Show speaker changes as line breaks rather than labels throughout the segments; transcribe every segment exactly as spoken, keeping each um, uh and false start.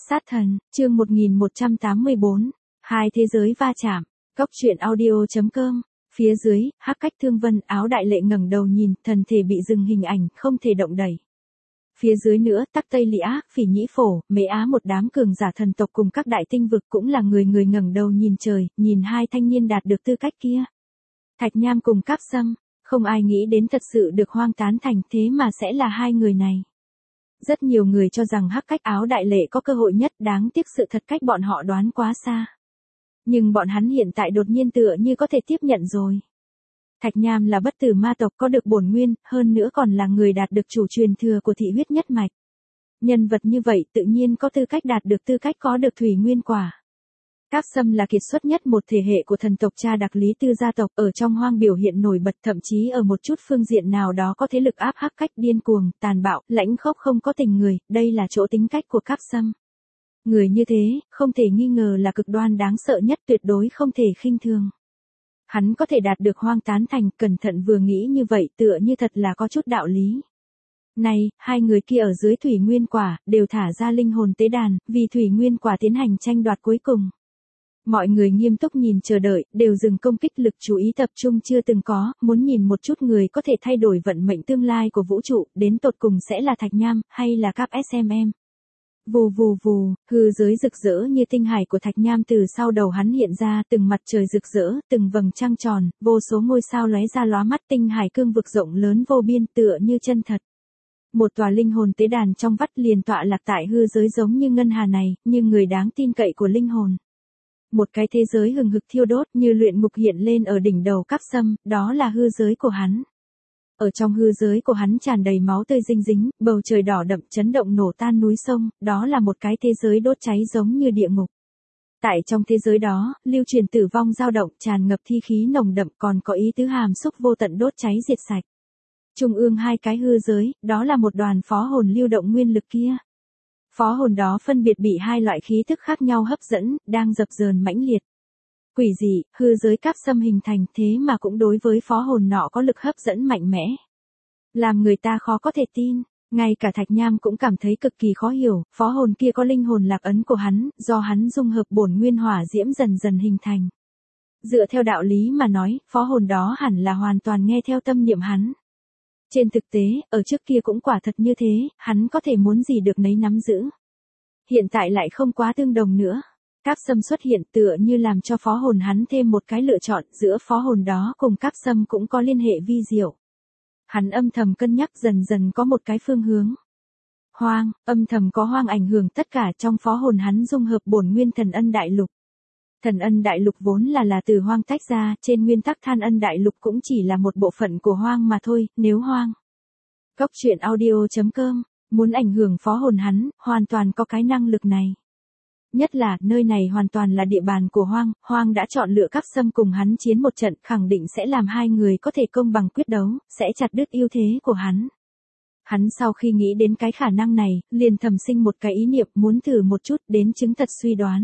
Sát thần, chương một nghìn một trăm tám mươi bốn, hai thế giới va chạm, Cốc truyện audio.com, phía dưới, hắc cách thương vân, áo đại lệ ngẩng đầu nhìn, thần thể bị dừng hình ảnh, không thể động đẩy. Phía dưới nữa, Tắc Tây Lị Á, Phỉ Nhĩ Phổ, Mễ Á một đám cường giả thần tộc cùng các đại tinh vực cũng là người người ngẩng đầu nhìn trời, nhìn hai thanh niên đạt được tư cách kia. Thạch Nham cùng Cáp Sâm, không ai nghĩ đến thật sự được Hoang tán thành, thế mà sẽ là hai người này. Rất nhiều người cho rằng hắc cách áo đại lệ có cơ hội nhất, đáng tiếc sự thật cách bọn họ đoán quá xa. Nhưng bọn hắn hiện tại đột nhiên tựa như có thể tiếp nhận rồi. Thạch Nham là bất tử ma tộc có được bổn nguyên, hơn nữa còn là người đạt được chủ truyền thừa của thị huyết nhất mạch. Nhân vật như vậy tự nhiên có tư cách đạt được tư cách có được thủy nguyên quả. Cáp Sâm là kiệt xuất nhất một thể hệ của thần tộc cha đặc Lý Tư gia tộc, ở trong Hoang biểu hiện nổi bật, thậm chí ở một chút phương diện nào đó có thế lực áp hắc cách điên cuồng, tàn bạo, lãnh khốc không có tình người, đây là chỗ tính cách của Cáp Sâm. Người như thế, không thể nghi ngờ là cực đoan đáng sợ nhất, tuyệt đối không thể khinh thường. Hắn có thể đạt được Hoang tán thành, cẩn thận vừa nghĩ như vậy tựa như thật là có chút đạo lý. Này, hai người kia ở dưới thủy nguyên quả, đều thả ra linh hồn tế đàn, vì thủy nguyên quả tiến hành tranh đoạt cuối cùng. Mọi người nghiêm túc nhìn chờ đợi, đều dừng công kích, lực chú ý tập trung chưa từng có, muốn nhìn một chút người có thể thay đổi vận mệnh tương lai của vũ trụ, đến tột cùng sẽ là Thạch Nham, hay là Cáp ét em em. Vù vù vù, hư giới rực rỡ như tinh hải của Thạch Nham từ sau đầu hắn hiện ra, từng mặt trời rực rỡ, từng vầng trăng tròn, vô số ngôi sao lóe ra lóa mắt, tinh hải cương vực rộng lớn vô biên tựa như chân thật. Một tòa linh hồn tế đàn trong vắt liền tọa lạc tại hư giới giống như ngân hà này, như người đáng tin cậy của linh hồn. Một cái thế giới hừng hực thiêu đốt như luyện ngục hiện lên ở đỉnh đầu Cáp Sâm, đó là hư giới của hắn. Ở trong hư giới của hắn tràn đầy máu tươi dinh dính, bầu trời đỏ đậm chấn động nổ tan núi sông, đó là một cái thế giới đốt cháy giống như địa ngục. Tại trong thế giới đó, lưu truyền tử vong dao động, tràn ngập thi khí nồng đậm, còn có ý tứ hàm xúc vô tận đốt cháy diệt sạch. Trung ương hai cái hư giới, đó là một đoàn phó hồn lưu động nguyên lực kia. Phó hồn đó phân biệt bị hai loại khí thức khác nhau hấp dẫn, đang dập dờn mãnh liệt. Quỷ dị, hư giới Cáp Sâm hình thành, thế mà cũng đối với phó hồn nọ có lực hấp dẫn mạnh mẽ. Làm người ta khó có thể tin, ngay cả Thạch Nham cũng cảm thấy cực kỳ khó hiểu, phó hồn kia có linh hồn lạc ấn của hắn, do hắn dung hợp bổn nguyên hỏa diễm dần dần hình thành. Dựa theo đạo lý mà nói, phó hồn đó hẳn là hoàn toàn nghe theo tâm niệm hắn. Trên thực tế, ở trước kia cũng quả thật như thế, hắn có thể muốn gì được nấy nắm giữ. Hiện tại lại không quá tương đồng nữa. Cáp Sâm xuất hiện tựa như làm cho phó hồn hắn thêm một cái lựa chọn, giữa phó hồn đó cùng Cáp Sâm cũng có liên hệ vi diệu. Hắn âm thầm cân nhắc, dần dần có một cái phương hướng. Hoang, âm thầm có Hoang ảnh hưởng tất cả, trong phó hồn hắn dung hợp bổn nguyên thần ân đại lục. Thần ân đại lục vốn là là từ Hoang tách ra, trên nguyên tắc than ân đại lục cũng chỉ là một bộ phận của Hoang mà thôi, nếu Hoang. Cốc truyện audio.com, muốn ảnh hưởng phó hồn hắn, hoàn toàn có cái năng lực này. Nhất là, nơi này hoàn toàn là địa bàn của Hoang, Hoang đã chọn lựa Cáp Sâm cùng hắn chiến một trận, khẳng định sẽ làm hai người có thể công bằng quyết đấu, sẽ chặt đứt ưu thế của hắn. Hắn sau khi nghĩ đến cái khả năng này, liền thầm sinh một cái ý niệm muốn thử một chút, đến chứng thật suy đoán.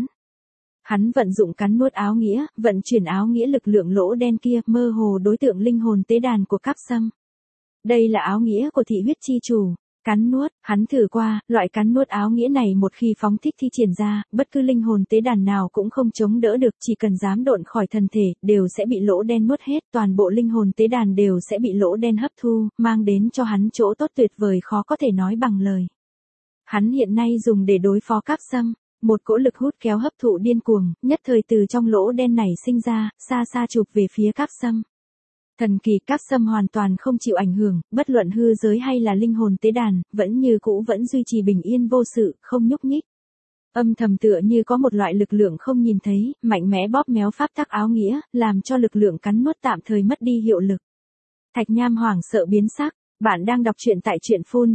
Hắn vận dụng cắn nuốt áo nghĩa, vận chuyển áo nghĩa lực lượng lỗ đen kia, mơ hồ đối tượng linh hồn tế đàn của Cáp Sâm. Đây là áo nghĩa của thị huyết chi chủ. Cắn nuốt, hắn thử qua, loại cắn nuốt áo nghĩa này một khi phóng thích thi triển ra, bất cứ linh hồn tế đàn nào cũng không chống đỡ được, chỉ cần dám độn khỏi thân thể, đều sẽ bị lỗ đen nuốt hết, toàn bộ linh hồn tế đàn đều sẽ bị lỗ đen hấp thu, mang đến cho hắn chỗ tốt tuyệt vời khó có thể nói bằng lời. Hắn hiện nay dùng để đối phó Cáp Sâm, một cỗ lực hút kéo hấp thụ điên cuồng, nhất thời từ trong lỗ đen này sinh ra, xa xa chụp về phía Cáp Sâm. Thần kỳ Cáp Sâm hoàn toàn không chịu ảnh hưởng, bất luận hư giới hay là linh hồn tế đàn, vẫn như cũ vẫn duy trì bình yên vô sự, không nhúc nhích. Âm thầm tựa như có một loại lực lượng không nhìn thấy, mạnh mẽ bóp méo pháp tắc áo nghĩa, làm cho lực lượng cắn nuốt tạm thời mất đi hiệu lực. Thạch Nham hoảng sợ biến sắc, bạn đang đọc truyện tại truyện phun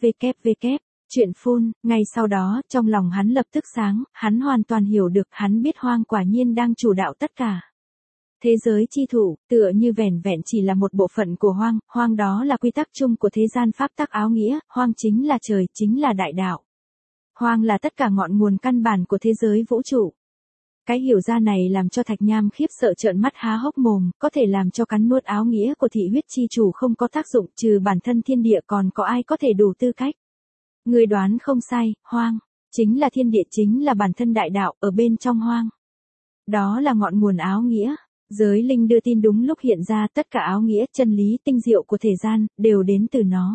www. Truyện phun, ngay sau đó, trong lòng hắn lập tức sáng, hắn hoàn toàn hiểu được, hắn biết Hoang quả nhiên đang chủ đạo tất cả. Thế giới chi thủ, tựa như vẻn vẹn chỉ là một bộ phận của Hoang, Hoang đó là quy tắc chung của thế gian pháp tắc áo nghĩa, Hoang chính là trời, chính là đại đạo. Hoang là tất cả ngọn nguồn căn bản của thế giới vũ trụ. Cái hiểu ra này làm cho Thạch Nham khiếp sợ trợn mắt há hốc mồm, có thể làm cho cắn nuốt áo nghĩa của thị huyết chi chủ không có tác dụng, trừ bản thân thiên địa còn có ai có thể đủ tư cách. Người đoán không sai, Hoang. Chính là thiên địa, chính là bản thân đại đạo, ở bên trong hoang. Đó là ngọn nguồn áo nghĩa. Giới linh đưa tin đúng lúc hiện ra, tất cả áo nghĩa, chân lý, tinh diệu của thể gian, đều đến từ nó.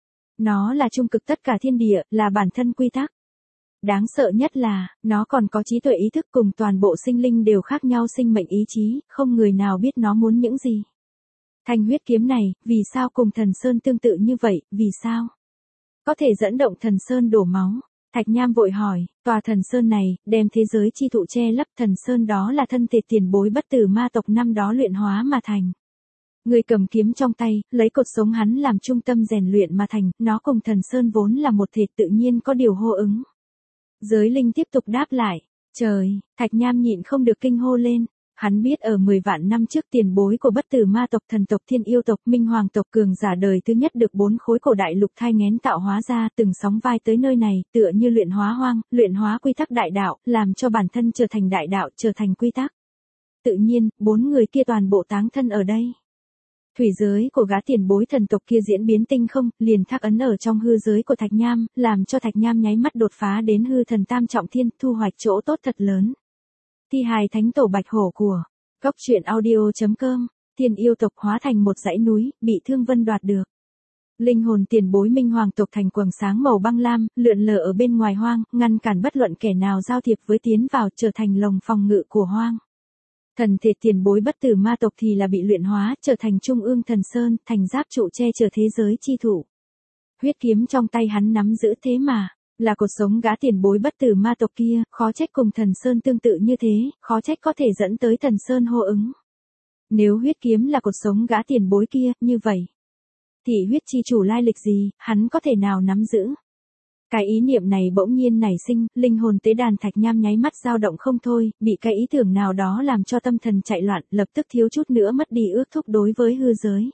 Nó là trung cực tất cả thiên địa, là bản thân quy tắc. Đáng sợ nhất là, nó còn có trí tuệ ý thức, cùng toàn bộ sinh linh đều khác nhau sinh mệnh ý chí, không người nào biết nó muốn những gì. Thanh huyết kiếm này, vì sao cùng thần sơn tương tự như vậy, vì sao? Có thể dẫn động thần sơn đổ máu. Thạch Nham vội hỏi, tòa thần sơn này, đem thế giới chi thụ che lấp, thần sơn đó là thân thể tiền bối bất tử ma tộc năm đó luyện hóa mà thành. Người cầm kiếm trong tay, lấy cột sống hắn làm trung tâm rèn luyện mà thành, nó cùng thần sơn vốn là một thể, tự nhiên có điều hô ứng. Giới linh tiếp tục đáp lại, trời, Thạch Nham nhịn không được kinh hô lên. Hắn biết ở mười vạn năm trước tiền bối của bất tử ma tộc, thần tộc, thiên yêu tộc, minh hoàng tộc cường giả đời thứ nhất được bốn khối cổ đại lục thai nghén tạo hóa ra, từng sóng vai tới nơi này, tựa như luyện hóa hoang, luyện hóa quy tắc đại đạo, làm cho bản thân trở thành đại đạo, trở thành quy tắc. Tự nhiên, bốn người kia toàn bộ táng thân ở đây. Thủy giới của gã tiền bối thần tộc kia diễn biến tinh không, liền thác ấn ở trong hư giới của Thạch Nham, làm cho Thạch Nham nháy mắt đột phá đến hư thần tam trọng thiên, thu hoạch chỗ tốt thật lớn. Thi hài thánh tổ bạch hổ của Cốc truyện audio chấm com, thiên yêu tộc hóa thành một dãy núi, bị Thương Vân đoạt được. Linh hồn tiền bối minh hoàng tộc thành quầng sáng màu băng lam, lượn lờ ở bên ngoài hoang, ngăn cản bất luận kẻ nào giao thiệp với tiến vào, trở thành lồng phòng ngự của hoang. Thần thể tiền bối bất tử ma tộc thì là bị luyện hóa, trở thành trung ương thần sơn, thành giáp trụ che chở thế giới chi thủ. Huyết kiếm trong tay hắn nắm giữ thế mà, là cột sống gã tiền bối bất tử ma tộc kia, khó trách cùng thần sơn tương tự như thế, khó trách có thể dẫn tới thần sơn hô ứng. Nếu huyết kiếm là cột sống gã tiền bối kia, như vậy, thì huyết chi chủ lai lịch gì, hắn có thể nào nắm giữ? Cái ý niệm này bỗng nhiên nảy sinh, linh hồn tế đàn Thạch Nham nháy mắt dao động không thôi, bị cái ý tưởng nào đó làm cho tâm thần chạy loạn, lập tức thiếu chút nữa mất đi ước thúc đối với hư giới.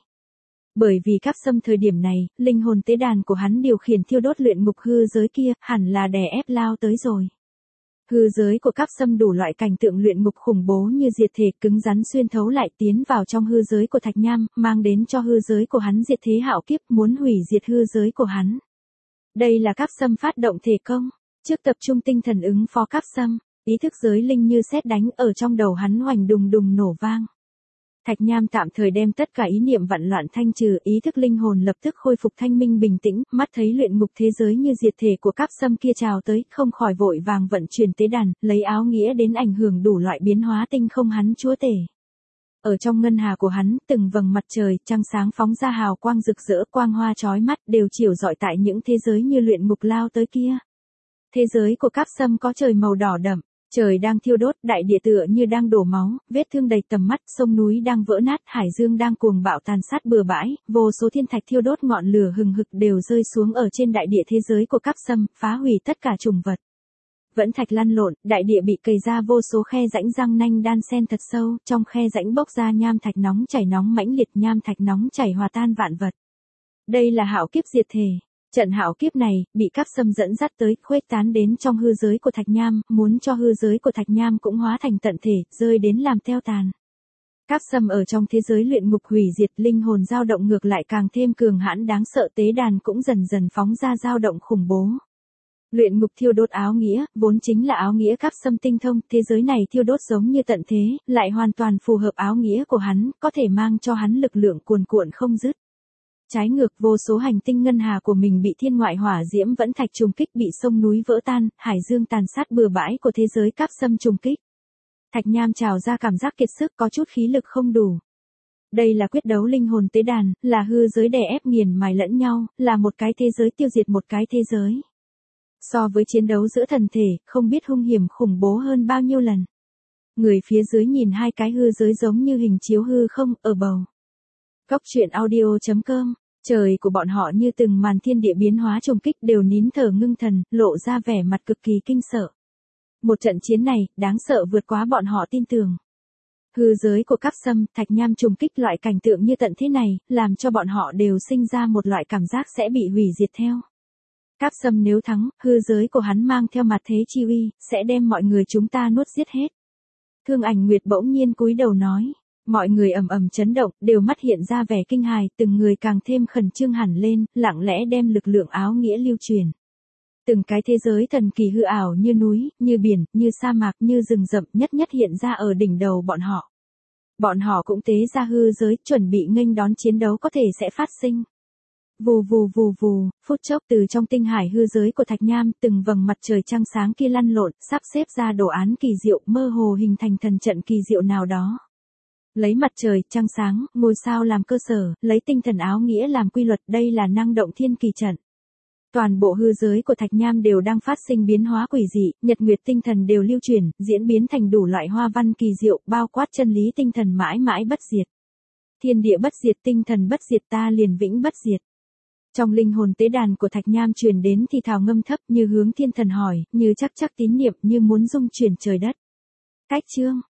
Bởi vì Cáp Sâm thời điểm này, linh hồn tế đàn của hắn điều khiển thiêu đốt luyện ngục hư giới kia, hẳn là đè ép lao tới rồi. Hư giới của Cáp Sâm đủ loại cảnh tượng luyện ngục khủng bố như diệt thể, cứng rắn xuyên thấu lại tiến vào trong hư giới của Thạch Nham, mang đến cho hư giới của hắn diệt thế hạo kiếp, muốn hủy diệt hư giới của hắn. Đây là Cáp Sâm phát động thể công, trước tập trung tinh thần ứng phó Cáp Sâm, ý thức giới linh như sét đánh ở trong đầu hắn hoành đùng đùng nổ vang. Thạch Nham tạm thời đem tất cả ý niệm vặn loạn thanh trừ, ý thức linh hồn lập tức khôi phục thanh minh bình tĩnh, mắt thấy luyện ngục thế giới như diệt thể của Cáp Sâm kia trào tới, không khỏi vội vàng vận chuyển tế đàn, lấy áo nghĩa đến ảnh hưởng đủ loại biến hóa tinh không hắn chúa tể. Ở trong ngân hà của hắn, từng vầng mặt trời, trăng sáng phóng ra hào quang rực rỡ, quang hoa chói mắt, đều chiếu rọi tại những thế giới như luyện ngục lao tới kia. Thế giới của Cáp Sâm có trời màu đỏ đậm, trời đang thiêu đốt, đại địa tựa như đang đổ máu, vết thương đầy tầm mắt, sông núi đang vỡ nát, hải dương đang cuồng bạo tàn sát bừa bãi, vô số thiên thạch thiêu đốt, ngọn lửa hừng hực đều rơi xuống ở trên đại địa thế giới của Cáp Sâm, phá hủy tất cả trùng vật. Vẫn thạch lăn lộn, đại địa bị cày ra vô số khe rãnh răng nanh đan xen thật sâu, trong khe rãnh bốc ra nham thạch nóng chảy nóng mãnh liệt, nham thạch nóng chảy hòa tan vạn vật. Đây là hạo kiếp diệt thể. Trận hạo kiếp này, bị Cáp Sâm dẫn dắt tới, khuếch tán đến trong hư giới của Thạch Nham, muốn cho hư giới của Thạch Nham cũng hóa thành tận thể, rơi đến làm teo tàn. Cáp Sâm ở trong thế giới luyện ngục hủy diệt, linh hồn dao động ngược lại càng thêm cường hãn đáng sợ, tế đàn cũng dần dần phóng ra dao động khủng bố. Luyện ngục thiêu đốt áo nghĩa, vốn chính là áo nghĩa Cáp Sâm tinh thông, thế giới này thiêu đốt giống như tận thế, lại hoàn toàn phù hợp áo nghĩa của hắn, có thể mang cho hắn lực lượng cuồn cuộn không dứt. Trái ngược, vô số hành tinh ngân hà của mình bị thiên ngoại hỏa diễm vẫn thạch trùng kích, bị sông núi vỡ tan, hải dương tàn sát bừa bãi của thế giới Cáp Sâm trùng kích. Thạch Nham trào ra cảm giác kiệt sức, có chút khí lực không đủ. Đây là quyết đấu linh hồn tế đàn, là hư giới đè ép nghiền mài lẫn nhau, là một cái thế giới tiêu diệt một cái thế giới. So với chiến đấu giữa thần thể, không biết hung hiểm khủng bố hơn bao nhiêu lần. Người phía dưới nhìn hai cái hư giới giống như hình chiếu hư không, ở bầu. Cốc truyện audio chấm com, trời của bọn họ như từng màn thiên địa biến hóa trùng kích, đều nín thở ngưng thần, lộ ra vẻ mặt cực kỳ kinh sợ. Một trận chiến này, đáng sợ vượt quá bọn họ tin tưởng. Hư giới của Cáp Sâm, Thạch Nham trùng kích loại cảnh tượng như tận thế này, làm cho bọn họ đều sinh ra một loại cảm giác sẽ bị hủy diệt theo. Cáp Sâm nếu thắng, hư giới của hắn mang theo mặt thế chi uy, sẽ đem mọi người chúng ta nuốt giết hết. Thương Ảnh Nguyệt bỗng nhiên cúi đầu nói. Mọi người ầm ầm chấn động, đều mắt hiện ra vẻ kinh hài, từng người càng thêm khẩn trương hẳn lên, lặng lẽ đem lực lượng áo nghĩa lưu truyền. Từng cái thế giới thần kỳ hư ảo như núi, như biển, như sa mạc, như rừng rậm nhất nhất hiện ra ở đỉnh đầu bọn họ. Bọn họ cũng tế ra hư giới, chuẩn bị nghênh đón chiến đấu có thể sẽ phát sinh. Vù vù vù vù, phút chốc từ trong tinh hải hư giới của Thạch Nham, từng vầng mặt trời trăng sáng kia lăn lộn, sắp xếp ra đồ án kỳ diệu, mơ hồ hình thành thần trận kỳ diệu nào đó. Lấy mặt trời, trăng sáng, ngôi sao làm cơ sở, lấy tinh thần áo nghĩa làm quy luật, đây là năng động thiên kỳ trận. Toàn bộ hư giới của Thạch Nham đều đang phát sinh biến hóa quỷ dị, nhật nguyệt tinh thần đều lưu chuyển, diễn biến thành đủ loại hoa văn kỳ diệu, bao quát chân lý tinh thần mãi mãi bất diệt. Thiên địa bất diệt, tinh thần bất diệt, ta liền vĩnh bất diệt. Trong linh hồn tế đàn của Thạch Nham truyền đến thì thào ngâm thấp, như hướng thiên thần hỏi, như chắc chắc tín niệm, như muốn dung chuyển trời đất. Cách chương